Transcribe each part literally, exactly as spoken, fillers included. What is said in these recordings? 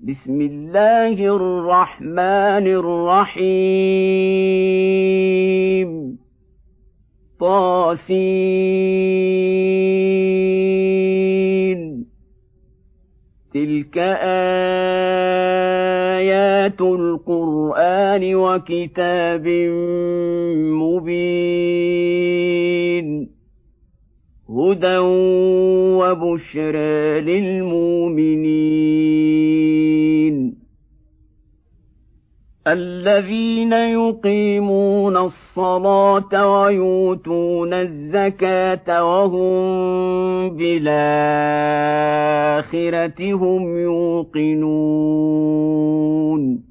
بسم الله الرحمن الرحيم طاسين تلك آيات القرآن وكتاب مبين هدى وبشرى للمؤمنين الذين يقيمون الصلاة ويؤتون الزكاة وهم بالآخرة هم يوقنون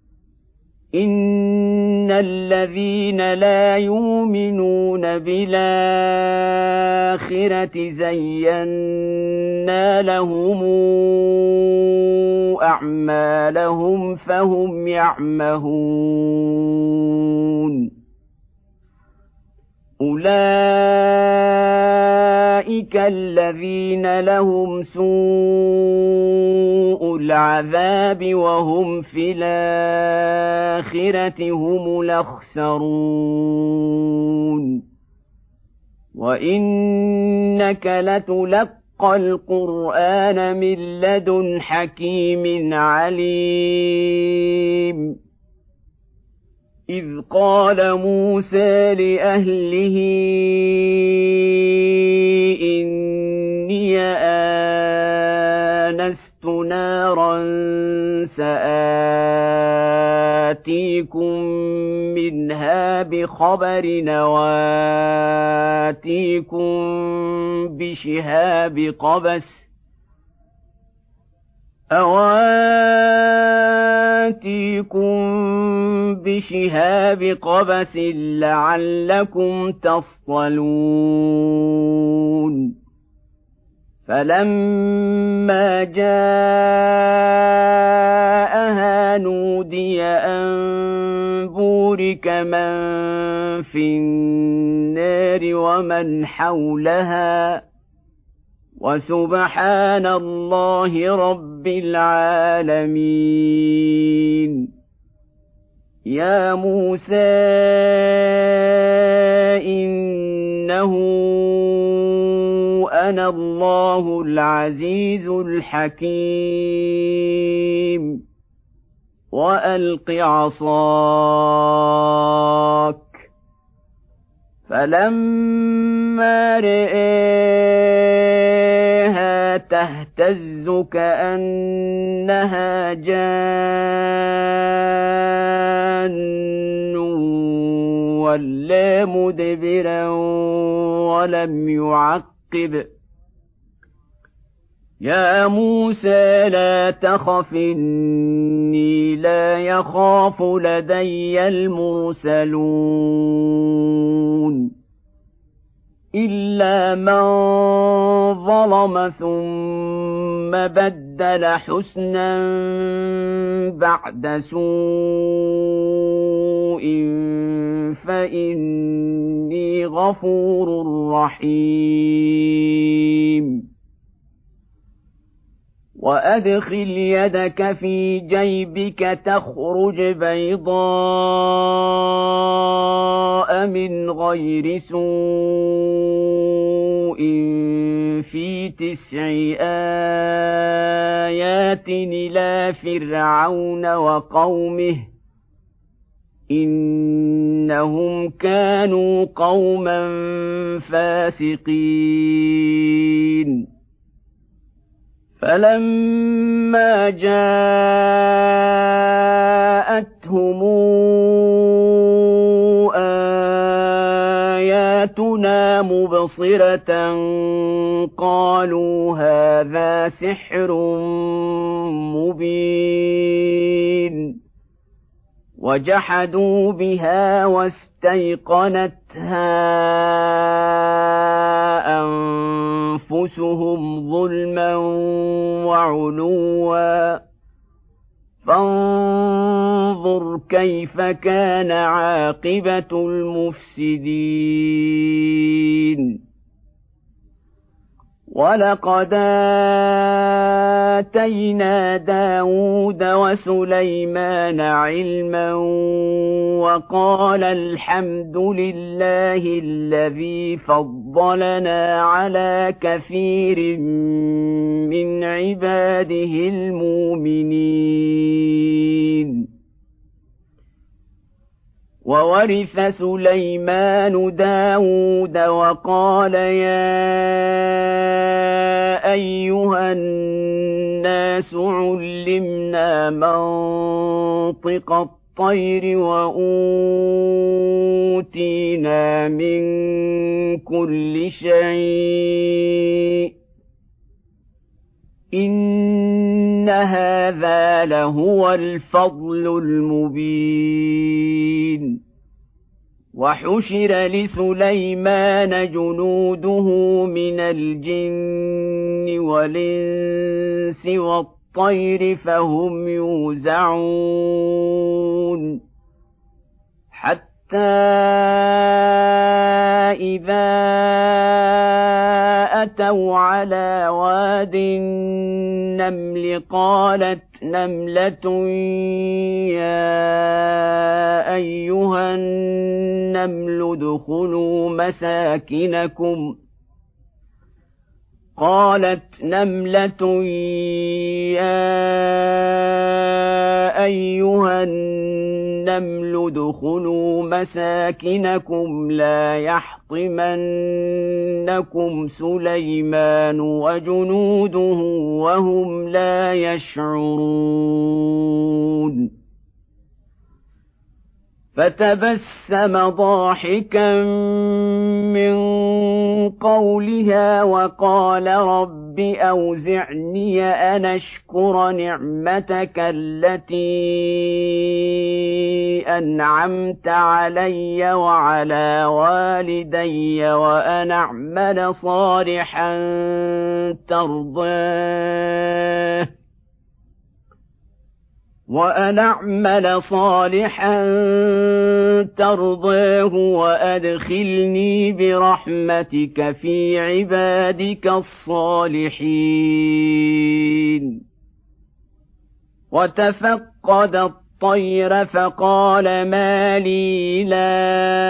إن الذين لا يؤمنون بالآخرة زينا لهم أعمالهم فهم يعمهون أولئك الذين لهم سوء العذاب وهم في الآخرة هم الأخسرون وإنك لتلقى القرآن من لدن حكيم عليم إذ قال موسى لأهله إني آنست نارا سآتيكم منها بخبر وآتيكم بشهاب قبس أواتيكم بشهاب قبس لعلكم تصطلون فلما جاءها نودي أن بورك من في النار ومن حولها وسبحان الله رب العالمين يا موسى إنه أنا الله العزيز الحكيم وألق عصاك فلما رآها تهتز كأنها جان ولا مدبرا ولم يعقب يا موسى لا تخف إني لا يخاف لدي المرسلون إلا من ظلم ثم بدل حسنا بعد سوء فإني غفور رحيم وأدخل يدك في جيبك تخرج بيضاء من غير سوء في تسع آيات إلى فرعون وقومه إنهم كانوا قوما فاسقين فلما جاءتهم آياتنا مبصرة قالوا هذا سحر مبين وجحدوا بها واستيقنتها أنفسهم ظلما وعلوا فانظر كيف كان عاقبة المفسدين ولقد آتينا داود وسليمان علما وقال الحمد لله الذي فضلنا على كثير من عباده المؤمنين. وورث سليمان داود وقال يا أيها الناس علمنا منطق الطير وأوتينا من كل شيء إن هذا لهو الفضل المبين. وحشر لسليمان جنوده من الجن والإنس والطير فهم يوزعون حتى إذا أتوا على واد النمل قالت نملة يا أيها النمل ادخلوا مساكنكم قالت نملة يا أيها النمل ادخلوا مساكنكم لا يحطمنكم سليمان وجنوده وهم لا يشعرون. فتبسم ضاحكا من قولها وقال رب أوزعني أن أشكر نعمتك التي أنعمت علي وعلى والدي وأن أعمل صالحا ترضاه وأن أعمل صالحا ترضاه وأدخلني برحمتك في عبادك الصالحين. وتفقد الطير فقال ما لي لا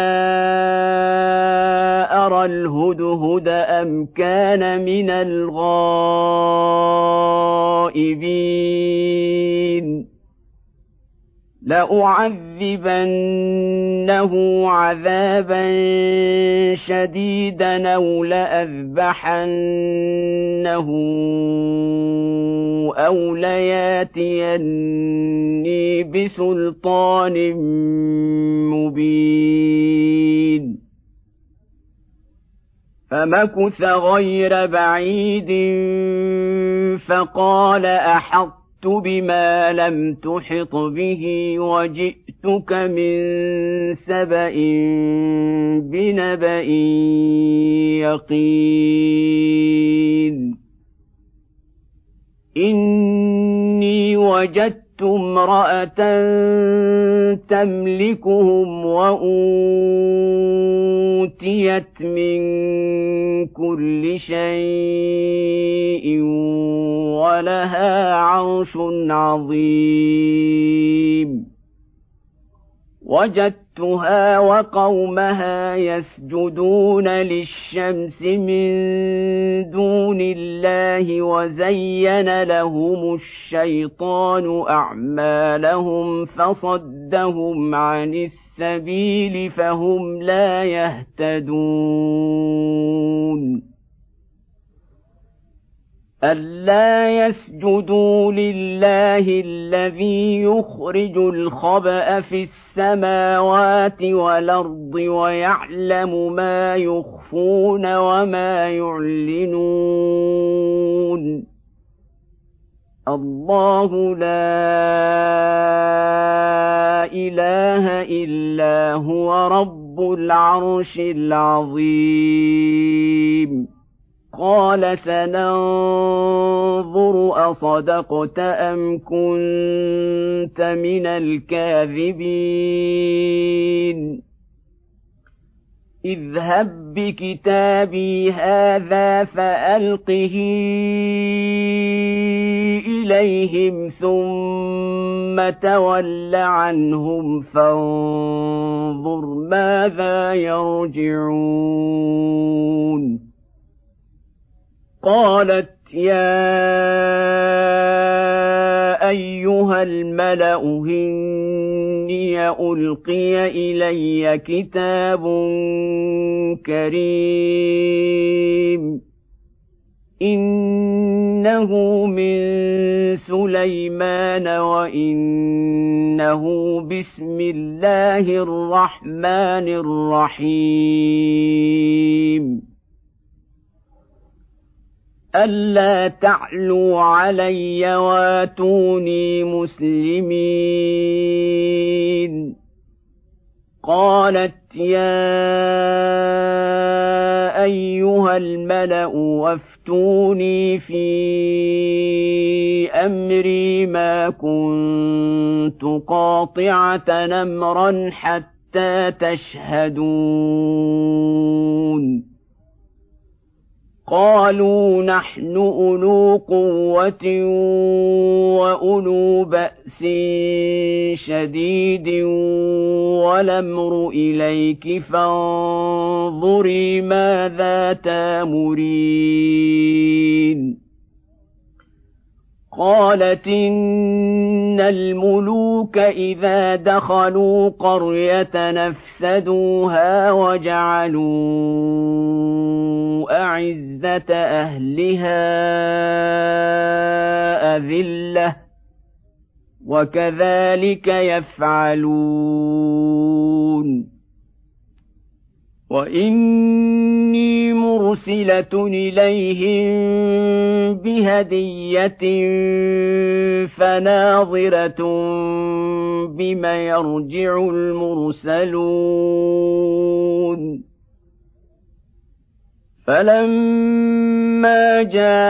أرى الهدهد أم كان من الغائبين لأعذبنه عذابا شديدا أو لأذبحنه أو لياتيني بسلطان مبين. فمكث غير بعيد فقال أحط بما لم تحط به وجئتك من سبأ بنبأ يقين. إني وجدت امرأة تملكهم وأوتيت من كل شيء ولها عرش عظيم. وجدتها وقومها يسجدون للشمس من دون الله وزين لهم الشيطان أعمالهم فصدهم عن السبيل فهم لا يهتدون. ألا يسجدوا لله الذي يخرج الخبأ في السماوات والأرض ويعلم ما يخفون وما يعلنون. الله لا إله إلا هو رب العرش العظيم. قال سننظر أصدقت أم كنت من الكاذبين. اذهب بكتابي هذا فألقه إليهم ثم تول عنهم فانظر ماذا يرجعون قالت يا أيها الملأ إني ألقي إلي كتاب كريم إنه من سليمان وإنه بسم الله الرحمن الرحيم ألا تعلوا علي واتوني مسلمين قالت يا أيها الملأ وافتوني في أمري ما كنت قاطعة أمرا حتى تشهدون قالوا نحن أولو قوة وأولو بأس شديد والأمر إليك فانظري ماذا تأمرين قالت إن الملوك إذا دخلوا قرية نفسدوها وجعلوا أعزة أهلها أذلة وكذلك يفعلون وإني مرسلة إليهم بهدية فناظرة بما يرجع المرسلون فلما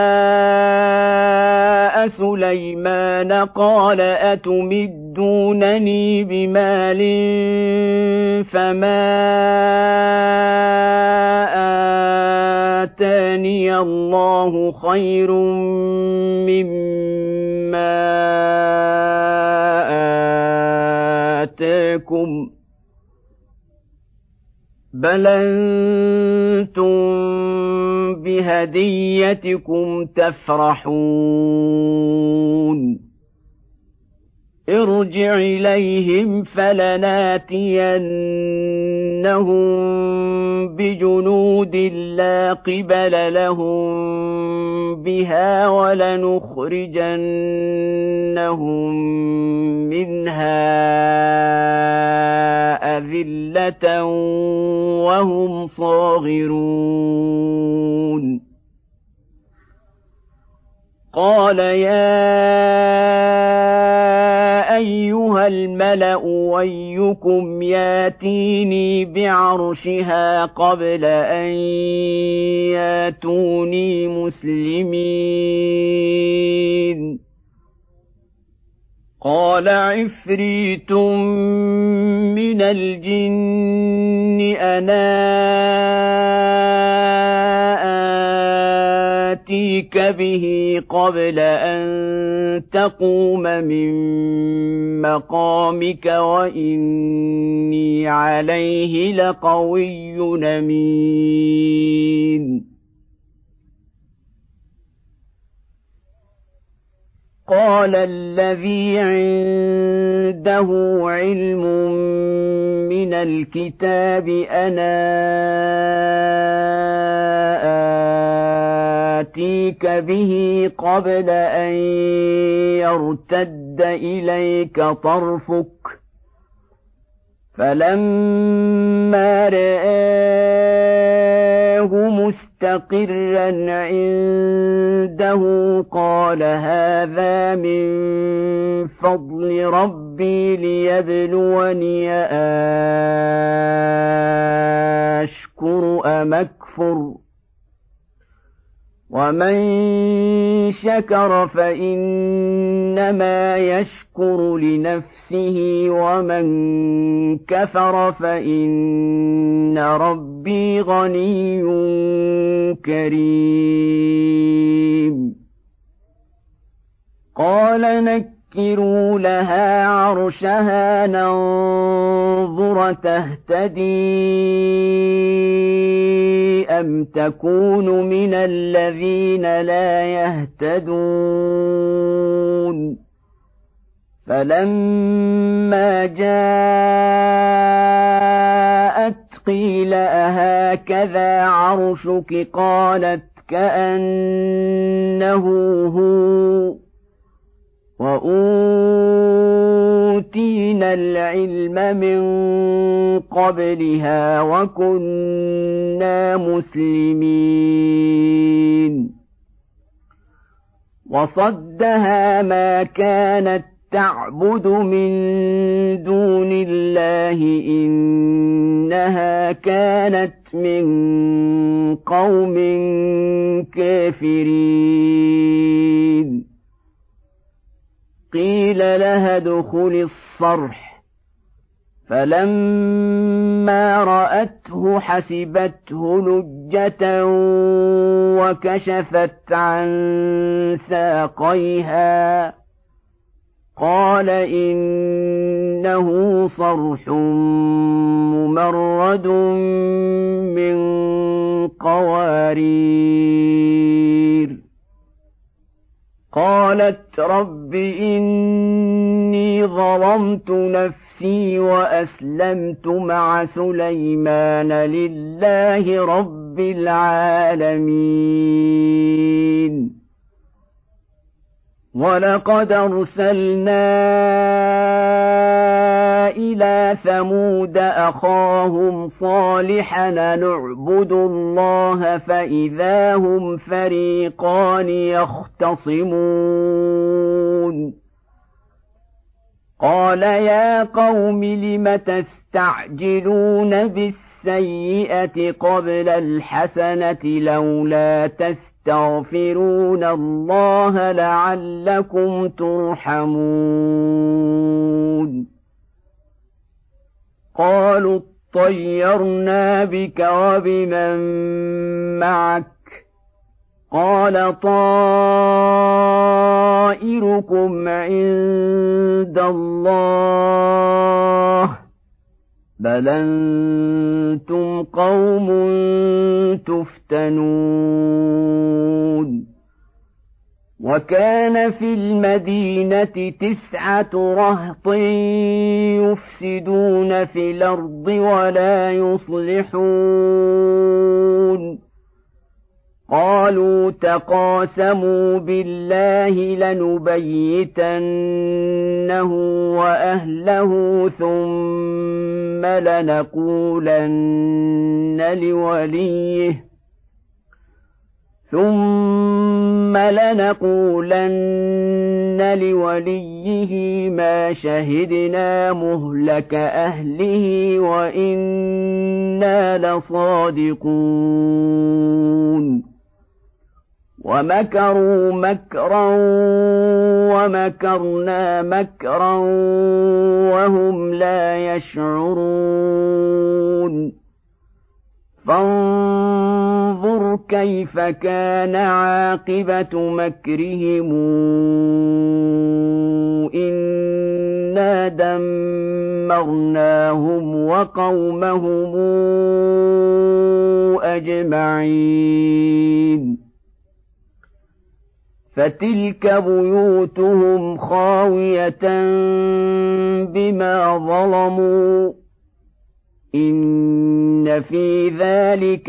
جاء سليمان قال أتمدونني بمال فما آتاني الله خير مما آتاكم بل أنتم بهديتكم تفرحون ارجع إليهم فلناتينهم بجنود لا قبل لهم بها ولنخرجنهم منها أذلة وهم صاغرون قال يا أيها الملأ ويكم ياتيني بعرشها قبل أن ياتوني مسلمين قال عفريت من الجن أنا آتيك به قبل أن تقوم من مقامك وإني عليه لقوي أمين قال الذي عنده علم من الكتاب أنا آتيك به قبل أن يرتد إليك طرفك فلما رآه مستقرا عنده قال هذا من فضل ربي ليبلوني أشكر أم أكفر ومن شكر فإنما يشكر لنفسه ومن كفر فإن ربي غني كريم قال نكروا لها عرشها ننظر تهتدي أم تكون من الذين لا يهتدون فلما جاءت قيل أهكذا عرشك قالت كأنه هو وأوتينا العلم من قبلها وكنا مسلمين وصدها ما كانت تعبد من دون الله إنها كانت من قوم كافرين قيل لها ادخل الصرح فلما رأته حسبته لجة وكشفت عن ساقيها قال إنه صرح ممرد من قوارير قالت رب إني ظلمت نفسي وأسلمت مع سليمان لله رب العالمين ولقد أرسلنا إلى ثمود أخاهم صالحا نعبد الله فإذا هم فريقان يختصمون قال يا قوم لم تستعجلون بالسيئة قبل الحسنة لولا تستعجلون تستغفرون الله لعلكم ترحمون قالوا اطيرنا بك وبمن معك قال طائركم عند الله بل أنتم قوم تفتنون وكان في المدينة تسعة رهط يفسدون في الأرض ولا يصلحون قالوا تقاسموا بالله لنبيتنه وأهله ثم لنقولن لوليه ثم لنقولن لوليه ما شهدنا مهلك أهله وإنا لصادقون ومكروا مكرا ومكرنا مكرا وهم لا يشعرون فانظر كيف كان عاقبة مكرهم إنا دمرناهم وقومهم أجمعين فتلك بيوتهم خاوية بما ظلموا إن في ذلك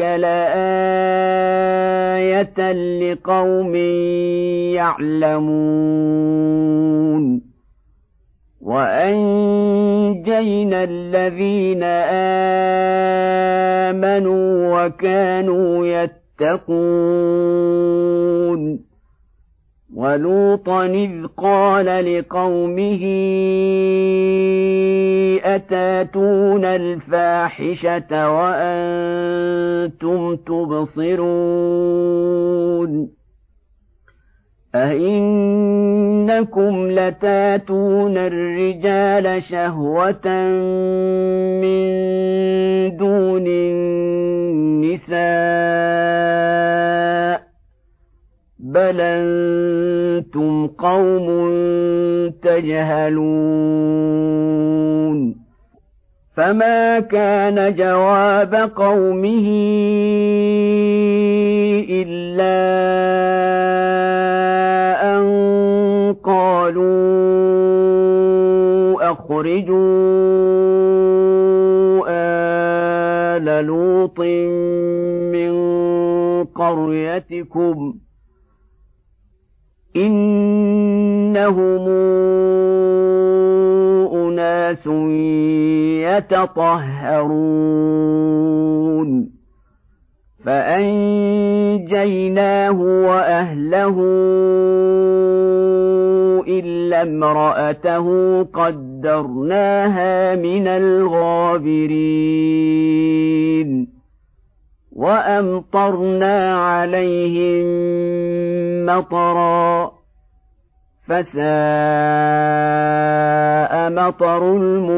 لآية لقوم يعلمون وأنجينا الذين آمنوا وكانوا يتقون ولوطا إذ قال لقومه أتاتون الفاحشة وأنتم تبصرون أئنكم لتاتون الرجال شهوة من دون النساء بل أنتم قوم تجهلون فما كان جواب قومه إلا أن قالوا أخرجوا آل لوط من قريتكم إنهم أناس يتطهرون فأنجيناه وأهله إلا امرأته قدرناها من الغابرين وأمطرنا عليهم مطرا فساء مطر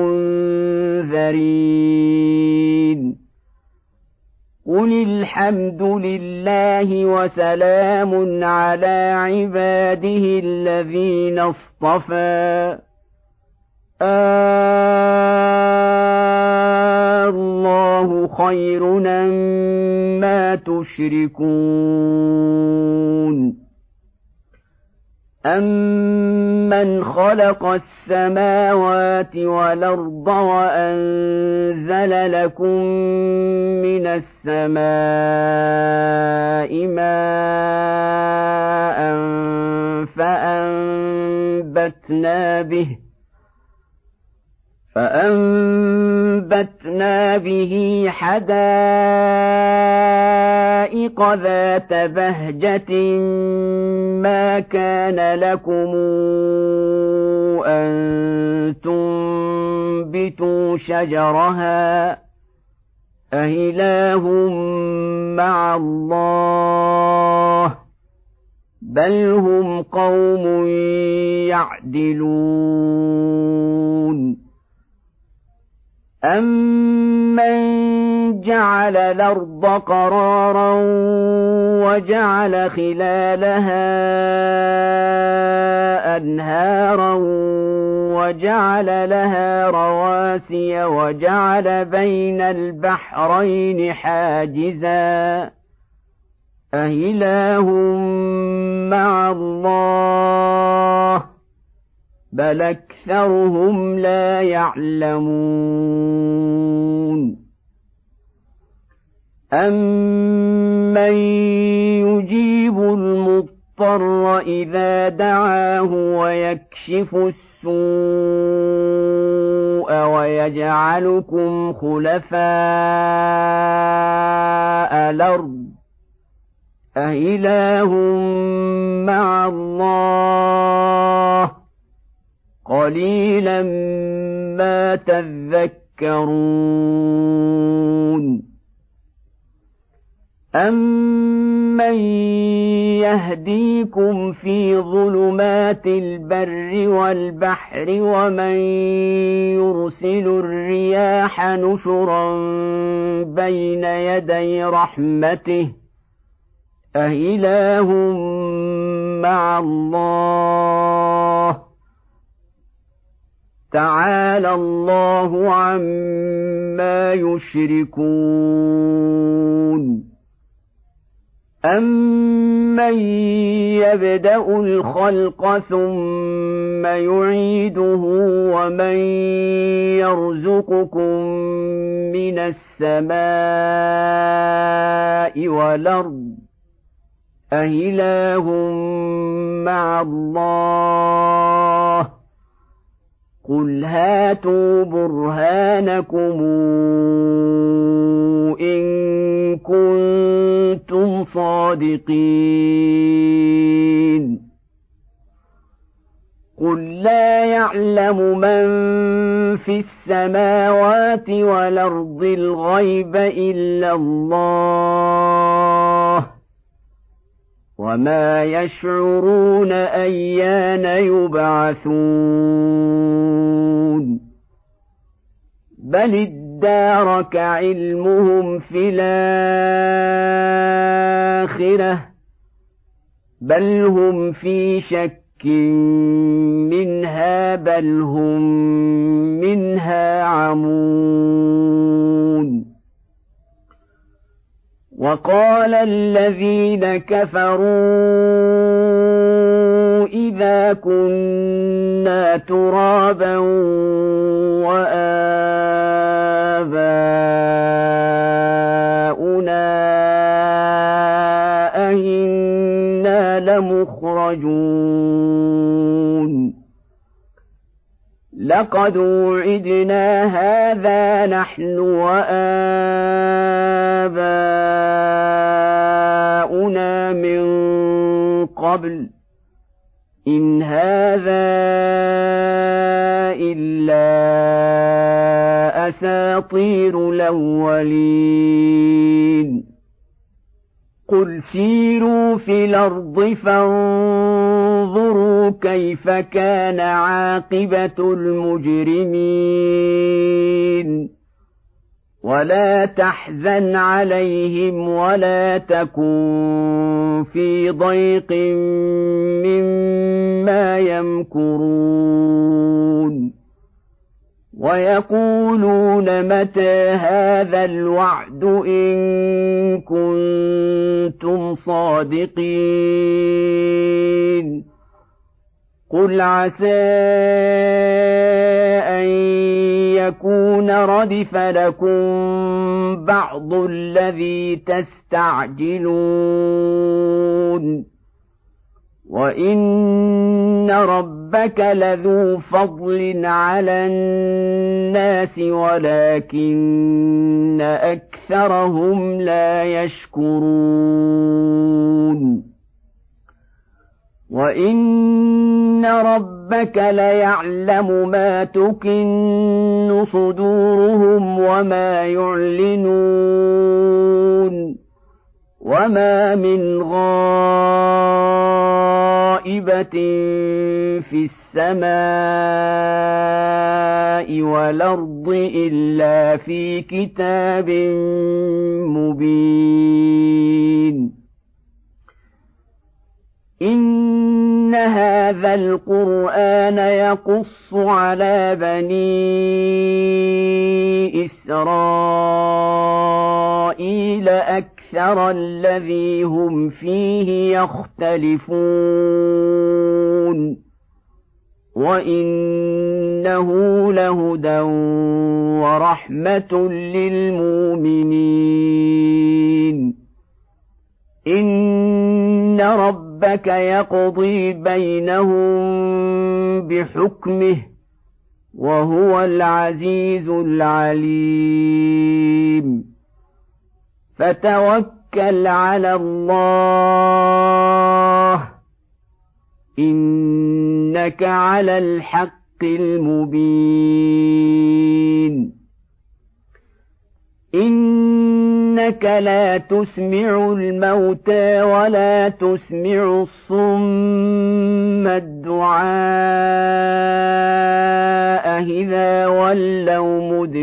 المنذرين قل الحمد لله وسلام على عباده الذين اصطفى الله خير أما تشركون أَمَّنْ خَلَقَ السَّمَاوَاتِ وَالْأَرْضَ وَأَنزَلَ لَكُم مِّنَ السَّمَاءِ مَاءً فَأَنبَتْنَا بِهِ فأنبتنا به حدائق ذات بهجة ما كان لكم أن تنبتوا شجرها أإله مع الله بل هم قوم يعدلون أَمَّنْ جَعَلَ الْأَرْضَ قَرَارًا وَجَعَلَ خِلَالَهَا أَنْهَارًا وَجَعَلَ لَهَا رَوَاسِيَ وَجَعَلَ بَيْنَ الْبَحْرَيْنِ حَاجِزًا أَإِلَٰهٌ مَّعَ اللَّهِ بل أكثرهم لا يعلمون أَمَّن يجيب المضطر إذا دعاه ويكشف السوء ويجعلكم خلفاء الأرض أإله مع الله قليلا ما تذكرون أَمَّن يهديكم في ظلمات البر والبحر ومن يرسل الرياح نشرا بين يدي رحمته أإله مع الله تعالى الله عما يشركون أَمَّن يبدأ الخلق ثم يعيده ومن يرزقكم من السماء والأرض أإله مع الله قل هاتوا برهانكم إن كنتم صادقين قل لا يعلم من في السماوات والأرض الغيب إلا الله وما يشعرون أيان يبعثون بل ادارك علمهم في الآخرة بل هم في شك منها بل هم منها عمون وقال الذين كفروا إذا كنا ترابا وآباؤنا أئنا لمخرجون لقد وعدنا هذا نحن وآباؤنا من قبل إن هذا إلا أساطير الأولين قل سيروا في الأرض فانظروا كيف كان عاقبة المجرمين ولا تحزن عليهم ولا تكن في ضيق مما يمكرون ويقولون متى هذا الوعد إن كنتم صادقين قل عسى أن يكون ردف لكم بعض الذي تستعجلون وإن ربك لذو فضل على الناس ولكن أكثرهم لا يشكرون وإن ربك ليعلم ما تكن صدورهم وما يعلنون وما من غائبة في السماء والأرض إلا في كتاب مبين إن هذا القرآن يقص على بني إسرائيل أكثر الذي هم فيه يختلفون وإنه لهدى ورحمة للمؤمنين إن ربك يقضي بينهم بحكمه وهو العزيز العليم فتوكل على الله إنك على الحق المبين إنك لا تسمع الموتى ولا تسمع الصم الدعاء إذا ولوا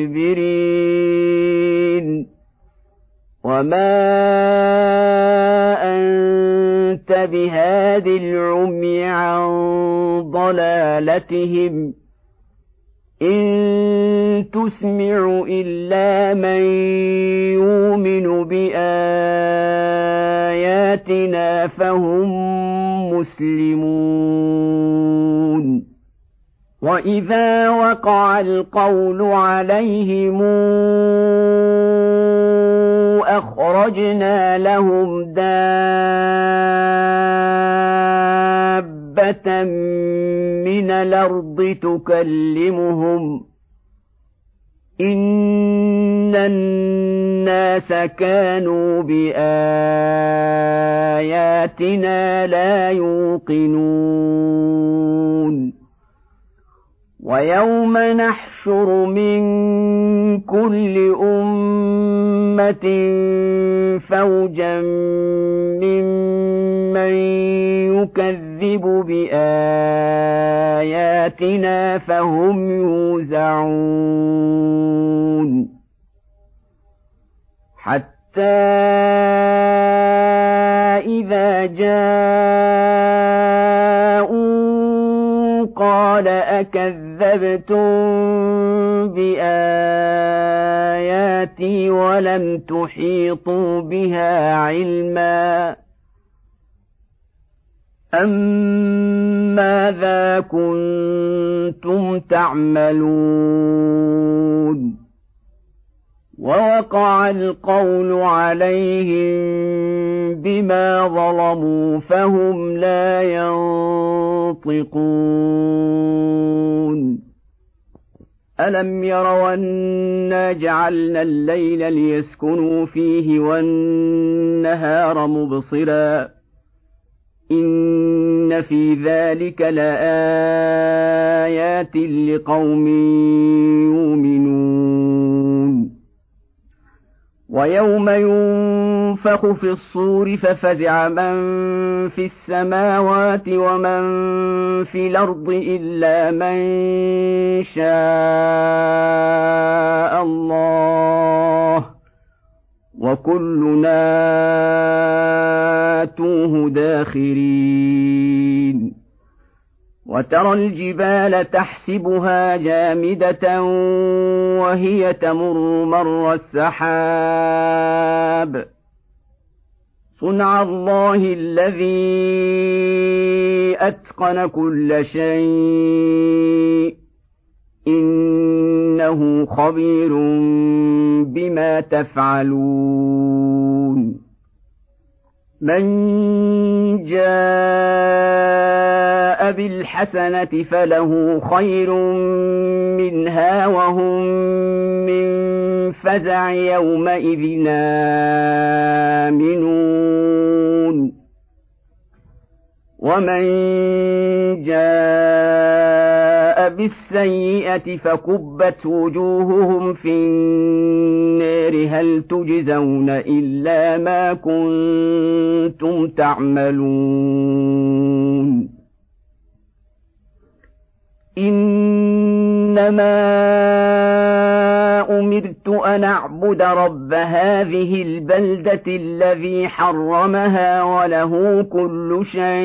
مدبرين وما أنت بهاد العمي عن ضلالتهم إن تسمع إلا من يؤمن بآياتنا فهم مسلمون وإذا وقع القول عليهم أخرجنا لهم دابة من الأرض تكلمهم إن الناس كانوا بآياتنا لا يوقنون ويوم نحشر من كل أمة فوجا ممن يكذب بآياتنا فهم يوزعون حتى إذا جاءوا قال أكذبتم بآياتي ولم تحيطوا بها علما أم ماذا كنتم تعملون ووقع القول عليهم بما ظلموا فهم لا ينطقون ألم يروا أنا جعلنا الليل ليسكنوا فيه والنهار مبصرا إن في ذلك لآيات لقوم يؤمنون ويوم ينفخ في الصور ففزع من في السماوات ومن في الأرض إلا من شاء الله وكلنا آتوه داخرين وترى الجبال تحسبها جامدة وهي تمر مر السحاب صنع الله الذي أتقن كل شيء إنه خبير بما تفعلون من جاء بالحسنة فله خير منها وهم من فزع يومئذ آمنون ومن جاء بالسيئة فكبت وجوههم في النار هل تجزون إلا ما كنتم تعملون إنما أمرت أن أعبد رب هذه البلدة الذي حرمها وله كل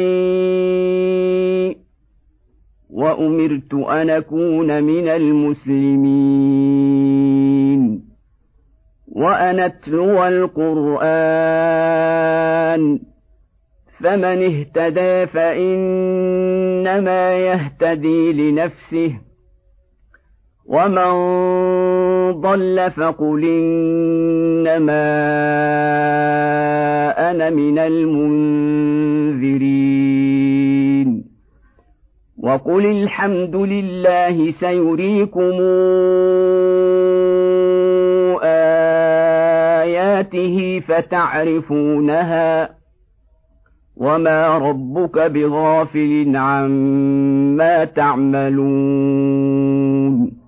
شيء وأمرت أن أكون من المسلمين وأن أتلو القرآن فمن اهتدى فإنما يهتدي لنفسه ومن ضل فقل إنما أنا من المنذرين وقل الحمد لله سيريكم آياته فتعرفونها وما ربك بغافل عما تعملون